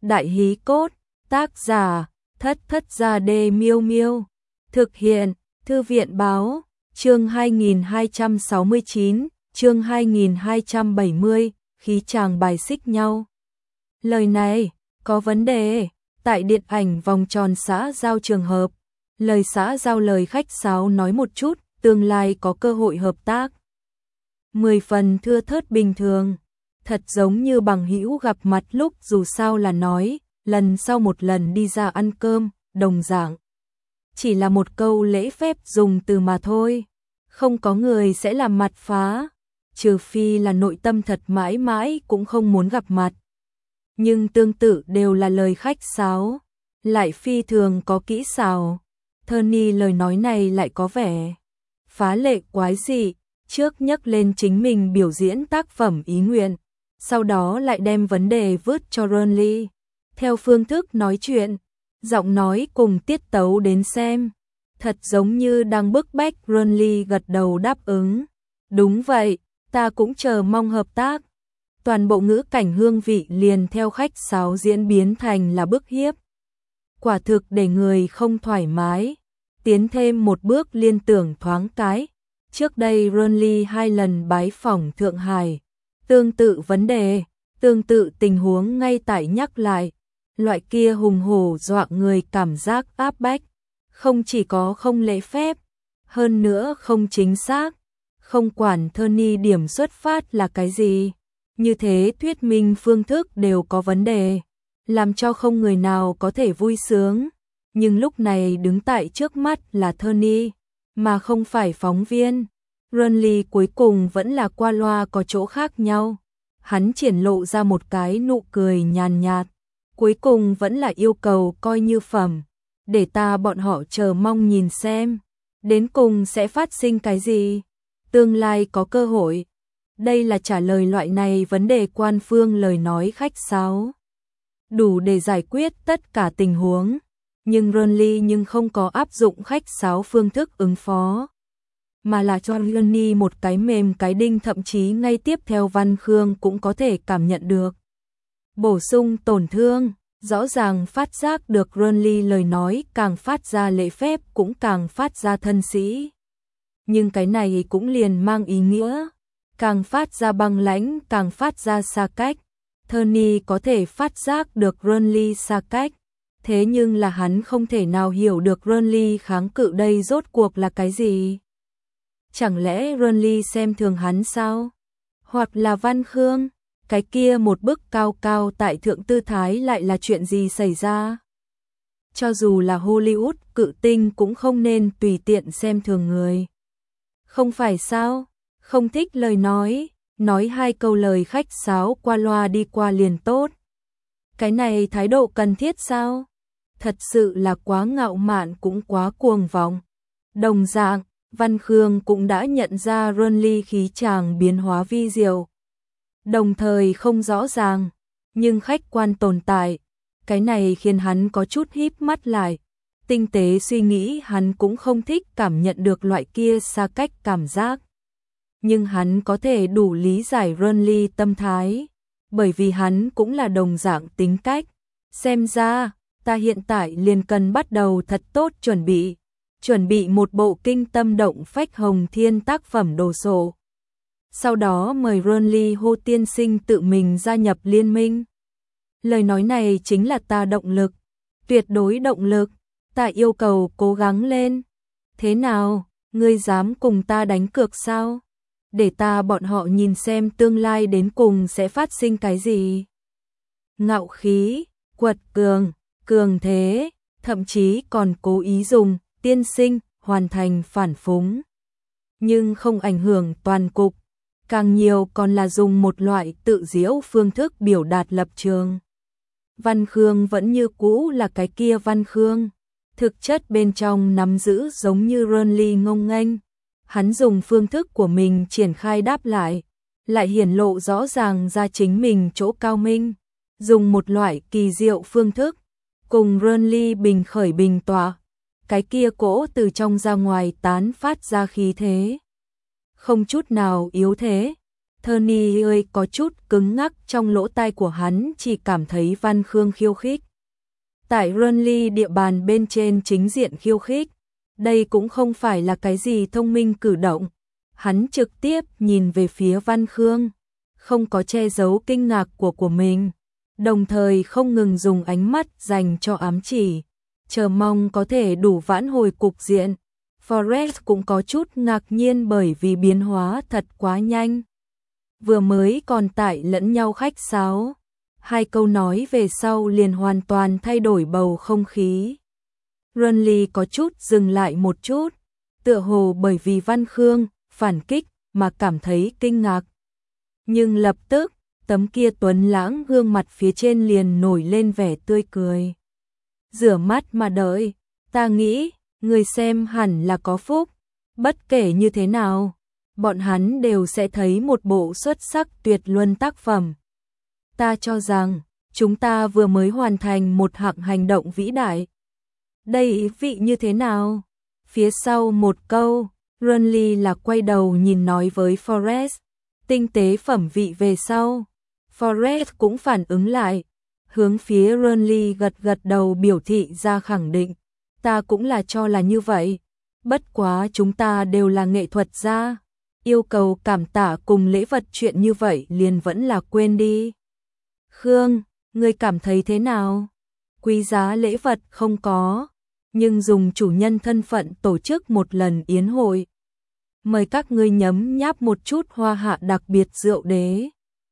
Đại hí cốt, tác giả, Thất Thất Gia Đê Miêu Miêu. Thực hiện, Thư viện báo, chương 2269, chương 2270, khí chàng bài xích nhau. Lời này, có vấn đề, tại điện ảnh vòng tròn xã giao trường hợp. Lời xã giao lời khách sáo nói một chút, tương lai có cơ hội hợp tác. 10 phần thưa thớt bình thường, thật giống như bằng hữu gặp mặt lúc dù sao là nói, lần sau một lần đi ra ăn cơm, đồng dạng. Chỉ là một câu lễ phép dùng từ mà thôi, không có người sẽ làm mặt phá, trừ phi là nội tâm thật mãi mãi cũng không muốn gặp mặt. Nhưng tương tự đều là lời khách sáo, lại phi thường có kỹ xảo. Tony lời nói này lại có vẻ phá lệ quái dị, trước nhắc lên chính mình biểu diễn tác phẩm ý nguyện, sau đó lại đem vấn đề vứt cho Ronly. Theo phương thức nói chuyện, giọng nói cùng tiết tấu đến xem, thật giống như đang bức bách Ronly gật đầu đáp ứng. Đúng vậy, ta cũng chờ mong hợp tác. Toàn bộ ngữ cảnh hương vị liền theo khách sáo diễn biến thành là bức hiếp. Quả thực để người không thoải mái. Tiến thêm một bước liên tưởng thoáng cái. Trước đây Ronly 2 lần bái phỏng Thượng Hải. Tương tự vấn đề, tương tự tình huống ngay tại nhắc lại. Loại kia hùng hổ dọa người cảm giác áp bách. Không chỉ có không lễ phép, hơn nữa không chính xác. Không quản Tony điểm xuất phát là cái gì. Như thế thuyết minh phương thức đều có vấn đề, làm cho không người nào có thể vui sướng. Nhưng lúc này đứng tại trước mắt là Tony, mà không phải phóng viên. Ronly cuối cùng vẫn là qua loa có chỗ khác nhau. Hắn triển lộ ra một cái nụ cười nhàn nhạt. Cuối cùng vẫn là yêu cầu coi như phẩm. Để ta bọn họ chờ mong nhìn xem. Đến cùng sẽ phát sinh cái gì? Tương lai có cơ hội. Đây là trả lời loại này vấn đề quan phương lời nói khách sáo. Đủ để giải quyết tất cả tình huống. Nhưng Ronly không có áp dụng khách sáo phương thức ứng phó. Mà là cho Ronly một cái mềm cái đinh, thậm chí ngay tiếp theo Văn Khương cũng có thể cảm nhận được. Bổ sung tổn thương, rõ ràng phát giác được Ronly lời nói càng phát ra lễ phép cũng càng phát ra thân sĩ. Nhưng cái này cũng liền mang ý nghĩa. Càng phát ra băng lãnh, càng phát ra xa cách. Tony có thể phát giác được Ronly xa cách. Thế nhưng là hắn không thể nào hiểu được Ronly kháng cự đây rốt cuộc là cái gì. Chẳng lẽ Ronly xem thường hắn sao? Hoặc là Văn Khương, cái kia một bức cao cao tại thượng tư thái lại là chuyện gì xảy ra? Cho dù là Hollywood cự tinh cũng không nên tùy tiện xem thường người. Không phải sao? Không thích lời nói 2 câu lời khách sáo qua loa đi qua liền tốt. Cái này thái độ cần thiết sao? Thật sự là quá ngạo mạn cũng quá cuồng vọng. Đồng dạng, Văn Khương cũng đã nhận ra Ronly khí chàng biến hóa vi diệu. Đồng thời không rõ ràng, nhưng khách quan tồn tại. Cái này khiến hắn có chút híp mắt lại. Tinh tế suy nghĩ hắn cũng không thích cảm nhận được loại kia xa cách cảm giác. Nhưng hắn có thể đủ lý giải Ronly tâm thái, bởi vì hắn cũng là đồng dạng tính cách. Xem ra, ta hiện tại liền cần bắt đầu thật tốt chuẩn bị một bộ kinh tâm động phách hồng thiên tác phẩm đồ sộ. Sau đó mời Ronly Hô tiên sinh tự mình gia nhập liên minh. Lời nói này chính là ta động lực, tuyệt đối động lực, ta yêu cầu cố gắng lên. Thế nào, ngươi dám cùng ta đánh cược sao? Để ta bọn họ nhìn xem tương lai đến cùng sẽ phát sinh cái gì. Ngạo khí, quật cường, cường thế, thậm chí còn cố ý dùng tiên sinh hoàn thành phản phúng. Nhưng không ảnh hưởng toàn cục, càng nhiều còn là dùng một loại tự diễu phương thức biểu đạt lập trường. Văn Khương vẫn như cũ là cái kia Văn Khương, thực chất bên trong nắm giữ giống như Ronly ngông nghênh. Hắn dùng phương thức của mình triển khai đáp lại hiển lộ rõ ràng ra chính mình chỗ cao minh, dùng một loại kỳ diệu phương thức, cùng Ronly bình khởi bình tọa, cái kia cỗ từ trong ra ngoài tán phát ra khí thế. Không chút nào yếu thế, Tony ơi có chút cứng ngắc trong lỗ tai của hắn chỉ cảm thấy Văn Khương khiêu khích. Tại Renly địa bàn bên trên chính diện khiêu khích. Đây cũng không phải là cái gì thông minh cử động. Hắn trực tiếp nhìn về phía Văn Khương, không có che giấu kinh ngạc của mình, đồng thời không ngừng dùng ánh mắt dành cho ám chỉ, chờ mong có thể đủ vãn hồi cục diện. Forrest cũng có chút ngạc nhiên bởi vì biến hóa thật quá nhanh. Vừa mới còn tại lẫn nhau khách sáo, 2 câu nói về sau liền hoàn toàn thay đổi bầu không khí. Renly có chút dừng lại một chút, tựa hồ bởi vì Văn Khương phản kích mà cảm thấy kinh ngạc. Nhưng lập tức, tấm kia tuấn lãng gương mặt phía trên liền nổi lên vẻ tươi cười. Rửa mắt mà đợi, ta nghĩ, người xem hẳn là có phúc, bất kể như thế nào, bọn hắn đều sẽ thấy một bộ xuất sắc tuyệt luân tác phẩm. Ta cho rằng, chúng ta vừa mới hoàn thành một hạng hành động vĩ đại. Đây ý vị như thế nào? Phía sau một câu, Renly là quay đầu nhìn nói với Forrest, tinh tế phẩm vị về sau. Forrest cũng phản ứng lại, hướng phía Renly gật gật đầu biểu thị ra khẳng định, ta cũng là cho là như vậy, bất quá chúng ta đều là nghệ thuật gia, yêu cầu cảm tạ cùng lễ vật chuyện như vậy liền vẫn là quên đi. Khương, ngươi cảm thấy thế nào? Quý giá lễ vật không có, nhưng dùng chủ nhân thân phận tổ chức một lần yến hội. Mời các ngươi nhấm nháp một chút hoa hạ đặc biệt rượu đế.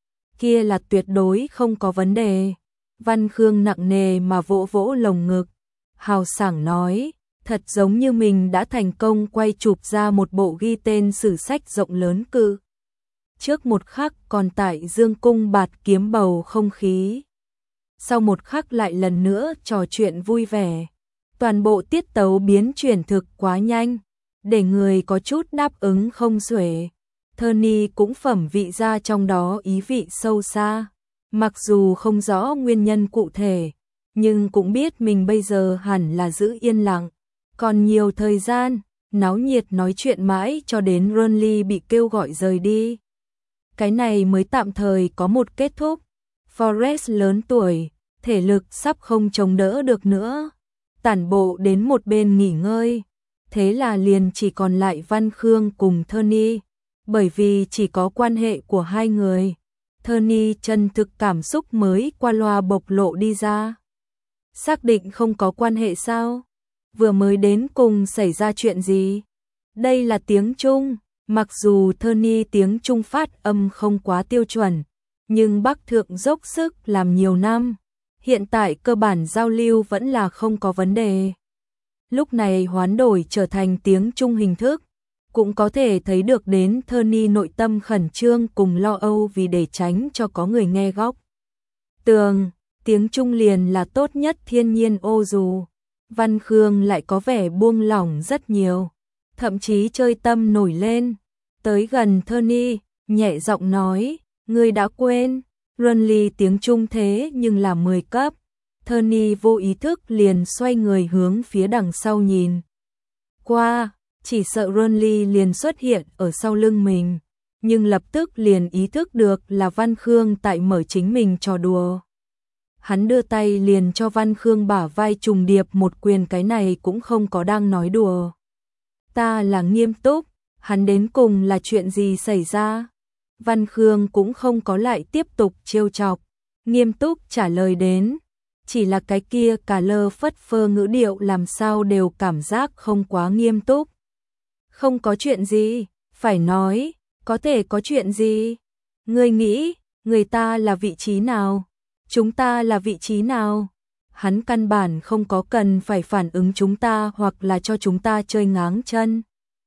Kia là tuyệt đối không có vấn đề. Văn Khương nặng nề mà vỗ vỗ lồng ngực, hào sảng nói, thật giống như mình đã thành công quay chụp ra một bộ ghi tên sử sách rộng lớn cự. Trước một khắc còn tại dương cung bạt kiếm bầu không khí. Sau một khắc lại lần nữa trò chuyện vui vẻ. Toàn bộ tiết tấu biến chuyển thực quá nhanh, để người có chút đáp ứng không xuể. Tony cũng phẩm vị ra trong đó ý vị sâu xa. Mặc dù không rõ nguyên nhân cụ thể, nhưng cũng biết mình bây giờ hẳn là giữ yên lặng. Còn nhiều thời gian, náo nhiệt nói chuyện mãi cho đến Renly bị kêu gọi rời đi. Cái này mới tạm thời có một kết thúc. Forrest lớn tuổi, thể lực sắp không chống đỡ được nữa. Tản bộ đến một bên nghỉ ngơi. Thế là liền chỉ còn lại Văn Khương cùng Tony. Bởi vì chỉ có quan hệ của hai người, Tony chân thực cảm xúc mới qua loa bộc lộ đi ra. Xác định không có quan hệ sao? Vừa mới đến cùng xảy ra chuyện gì? Đây là tiếng Trung, mặc dù Tony tiếng Trung phát âm không quá tiêu chuẩn, nhưng Bắc Thượng dốc sức làm nhiều năm. Hiện tại cơ bản giao lưu vẫn là không có vấn đề. Lúc này hoán đổi trở thành tiếng Trung hình thức, cũng có thể thấy được đến Tony nội tâm khẩn trương cùng lo âu vì để tránh cho có người nghe góc tường. Tiếng Trung liền là tốt nhất thiên nhiên ô dù. Văn Khương lại có vẻ buông lỏng rất nhiều, thậm chí chơi tâm nổi lên. Tới gần Tony, nhẹ giọng nói, ngươi đã quên, Renly tiếng Trung thế nhưng là 10 cấp. Tony vô ý thức liền xoay người hướng phía đằng sau nhìn qua, chỉ sợ Renly liền xuất hiện ở sau lưng mình, nhưng lập tức liền ý thức được là Văn Khương tại mở chính mình trò đùa. Hắn đưa tay liền cho Văn Khương bả vai trùng điệp một quyền, cái này cũng không có đang nói đùa. Ta là nghiêm túc, hắn đến cùng là chuyện gì xảy ra? Văn Khương cũng không có lại tiếp tục trêu chọc, nghiêm túc trả lời đến. Chỉ là cái kia cà lơ phất phơ ngữ điệu làm sao đều cảm giác không quá nghiêm túc. Không có chuyện gì, phải nói, có thể có chuyện gì? Ngươi nghĩ, người ta là vị trí nào? Chúng ta là vị trí nào? Hắn căn bản không có cần phải phản ứng chúng ta hoặc là cho chúng ta chơi ngáng chân.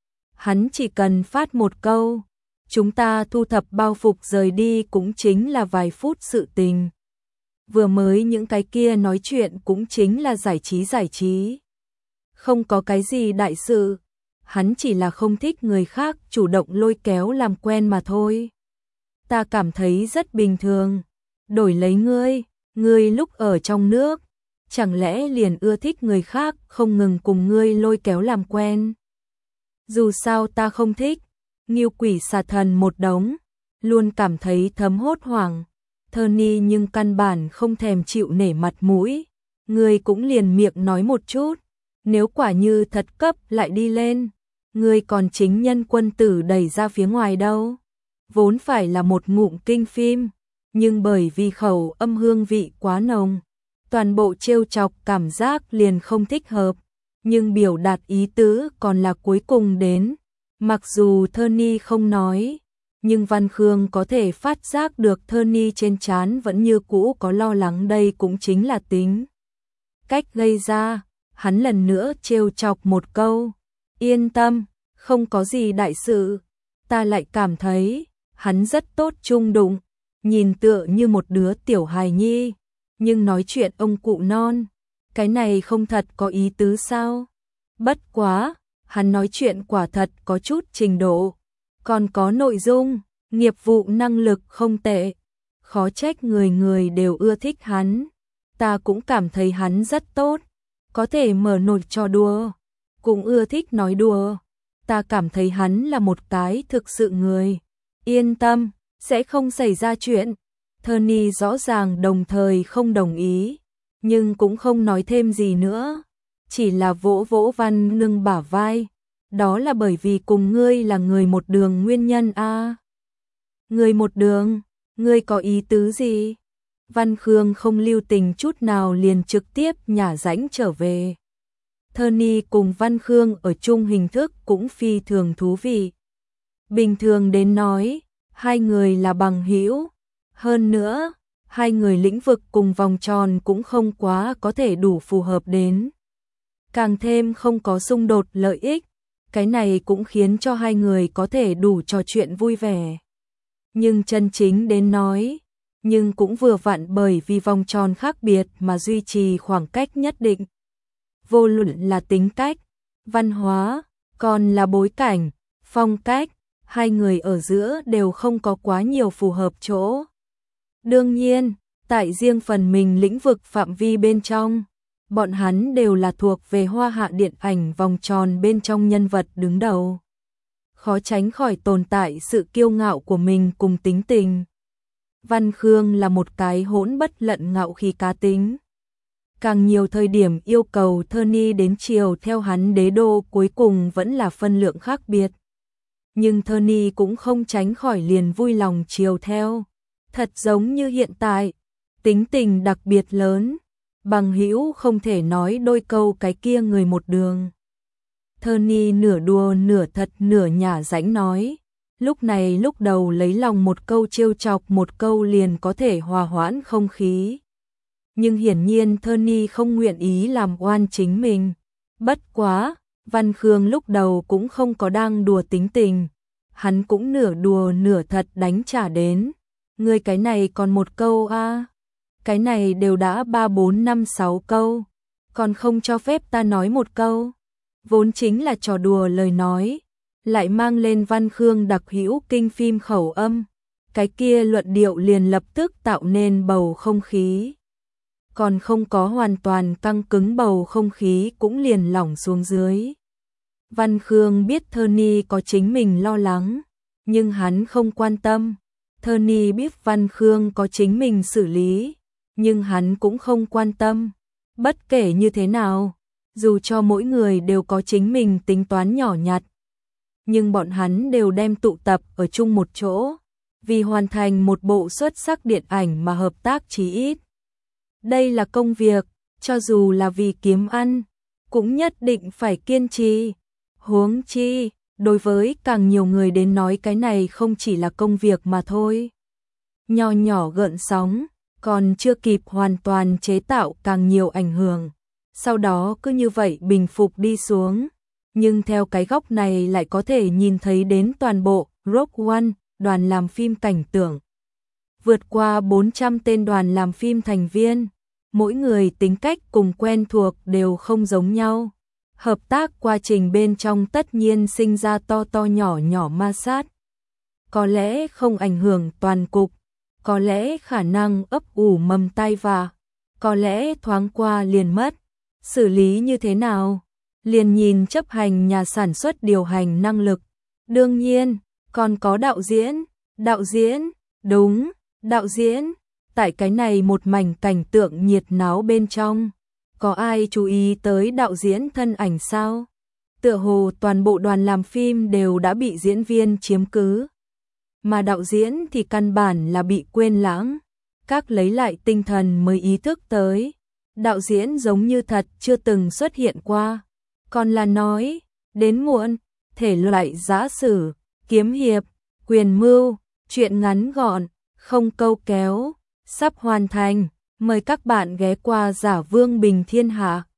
Hắn chỉ cần phát một câu, chúng ta thu thập bao phục rời đi cũng chính là vài phút sự tình. Vừa mới những cái kia nói chuyện cũng chính là giải trí. Không có cái gì đại sự, hắn chỉ là không thích người khác chủ động lôi kéo làm quen mà thôi. Ta cảm thấy rất bình thường. Đổi lấy ngươi lúc ở trong nước, chẳng lẽ liền ưa thích người khác không ngừng cùng ngươi lôi kéo làm quen? Dù sao ta không thích, nghiêu quỷ xà thần một đống, luôn cảm thấy thấm hốt hoảng. Tony nhưng căn bản không thèm chịu nể mặt mũi. Ngươi cũng liền miệng nói một chút, nếu quả như thật cấp lại đi lên, ngươi còn chính nhân quân tử đẩy ra phía ngoài đâu. Vốn phải là một ngụm kinh phim, nhưng bởi vì khẩu âm hương vị quá nồng, toàn bộ trêu chọc cảm giác liền không thích hợp, nhưng biểu đạt ý tứ còn là cuối cùng đến. Mặc dù Tony không nói, nhưng Văn Khương có thể phát giác được Tony trên trán vẫn như cũ có lo lắng, đây cũng chính là tính cách gây ra. Hắn lần nữa trêu chọc một câu, yên tâm, không có gì đại sự. Ta lại cảm thấy hắn rất tốt trung đụng, nhìn tựa như một đứa tiểu hài nhi, nhưng nói chuyện ông cụ non, cái này không thật có ý tứ sao? Bất quá, hắn nói chuyện quả thật có chút trình độ, còn có nội dung, nghiệp vụ năng lực không tệ, khó trách người người đều ưa thích hắn. Ta cũng cảm thấy hắn rất tốt, có thể mở nổi trò đùa, cũng ưa thích nói đùa. Ta cảm thấy hắn là một cái thực sự người. Yên tâm, sẽ không xảy ra chuyện. Tony rõ ràng đồng thời không đồng ý, nhưng cũng không nói thêm gì nữa, chỉ là vỗ vỗ Văn Nương bả vai. Đó là bởi vì cùng ngươi là người một đường nguyên nhân a. Người một đường, ngươi có ý tứ gì? Văn Khương không lưu tình chút nào liền trực tiếp nhả rãnh trở về. Tony cùng Văn Khương ở chung hình thức cũng phi thường thú vị. Bình thường đến nói, hai người là bằng hữu. Hơn nữa, hai người lĩnh vực cùng vòng tròn cũng không quá có thể đủ phù hợp đến. Càng thêm không có xung đột lợi ích, cái này cũng khiến cho hai người có thể đủ trò chuyện vui vẻ. Nhưng chân chính đến nói, nhưng cũng vừa vặn bởi vì vòng tròn khác biệt mà duy trì khoảng cách nhất định. Vô luận là tính cách, văn hóa, còn là bối cảnh, phong cách, hai người ở giữa đều không có quá nhiều phù hợp chỗ. Đương nhiên, tại riêng phần mình lĩnh vực phạm vi bên trong, bọn hắn đều là thuộc về hoa hạ điện ảnh vòng tròn bên trong nhân vật đứng đầu. Khó tránh khỏi tồn tại sự kiêu ngạo của mình cùng tính tình. Văn Khương là một cái hỗn bất lận ngạo khí cá tính. Càng nhiều thời điểm yêu cầu Tony đến chiều theo hắn đế đô cuối cùng vẫn là phân lượng khác biệt. Nhưng Tony cũng không tránh khỏi liền vui lòng chiều theo. Thật giống như hiện tại, tính tình đặc biệt lớn, bằng hữu không thể nói đôi câu cái kia người một đường. Tony nửa đùa nửa thật nửa nhả rãnh nói, lúc này lúc đầu lấy lòng một câu trêu chọc một câu liền có thể hòa hoãn không khí. Nhưng hiển nhiên Tony không nguyện ý làm oan chính mình. Bất quá, Văn Khương lúc đầu cũng không có đang đùa tính tình, hắn cũng nửa đùa nửa thật đánh trả đến. Ngươi cái này còn một câu a, cái này đều đã 3, 4, 5, 6 câu, còn không cho phép ta nói một câu. Vốn chính là trò đùa lời nói, lại mang lên Văn Khương đặc hữu kinh phim khẩu âm, cái kia luận điệu liền lập tức tạo nên bầu không khí. Còn không có hoàn toàn căng cứng bầu không khí cũng liền lỏng xuống dưới. Văn Khương biết Tony có chính mình lo lắng, nhưng hắn không quan tâm. Tony biết Văn Khương có chính mình xử lý, nhưng hắn cũng không quan tâm. Bất kể như thế nào, dù cho mỗi người đều có chính mình tính toán nhỏ nhặt, nhưng bọn hắn đều đem tụ tập ở chung một chỗ, vì hoàn thành một bộ xuất sắc điện ảnh mà hợp tác chí ít. Đây là công việc, cho dù là vì kiếm ăn, cũng nhất định phải kiên trì. Huống chi, đối với càng nhiều người đến nói cái này không chỉ là công việc mà thôi. Nho nhỏ gợn sóng, còn chưa kịp hoàn toàn chế tạo càng nhiều ảnh hưởng. Sau đó cứ như vậy bình phục đi xuống. Nhưng theo cái góc này lại có thể nhìn thấy đến toàn bộ Rogue One, đoàn làm phim cảnh tưởng. Vượt qua 400 tên đoàn làm phim thành viên, mỗi người tính cách cùng quen thuộc đều không giống nhau. Hợp tác quá trình bên trong tất nhiên sinh ra to to nhỏ nhỏ ma sát. Có lẽ không ảnh hưởng toàn cục, có lẽ khả năng ấp ủ mầm tai vạ, có lẽ thoáng qua liền mất. Xử lý như thế nào? Liền nhìn chấp hành nhà sản xuất điều hành năng lực. Đương nhiên, còn có đạo diễn, Đạo diễn, đúng, đạo diễn, tại cái này một mảnh cảnh tượng nhiệt náo bên trong. Có ai chú ý tới đạo diễn thân ảnh sao? Tựa hồ toàn bộ đoàn làm phim đều đã bị diễn viên chiếm cứ. Mà đạo diễn thì căn bản là bị quên lãng. Các lấy lại tinh thần mới ý thức tới. Đạo diễn giống như thật chưa từng xuất hiện qua. Còn là nói, đến muộn, thể loại giã sử, kiếm hiệp, quyền mưu, truyện ngắn gọn, không câu kéo, sắp hoàn thành. Mời các bạn ghé qua Giả Vương Bình Thiên Hạ.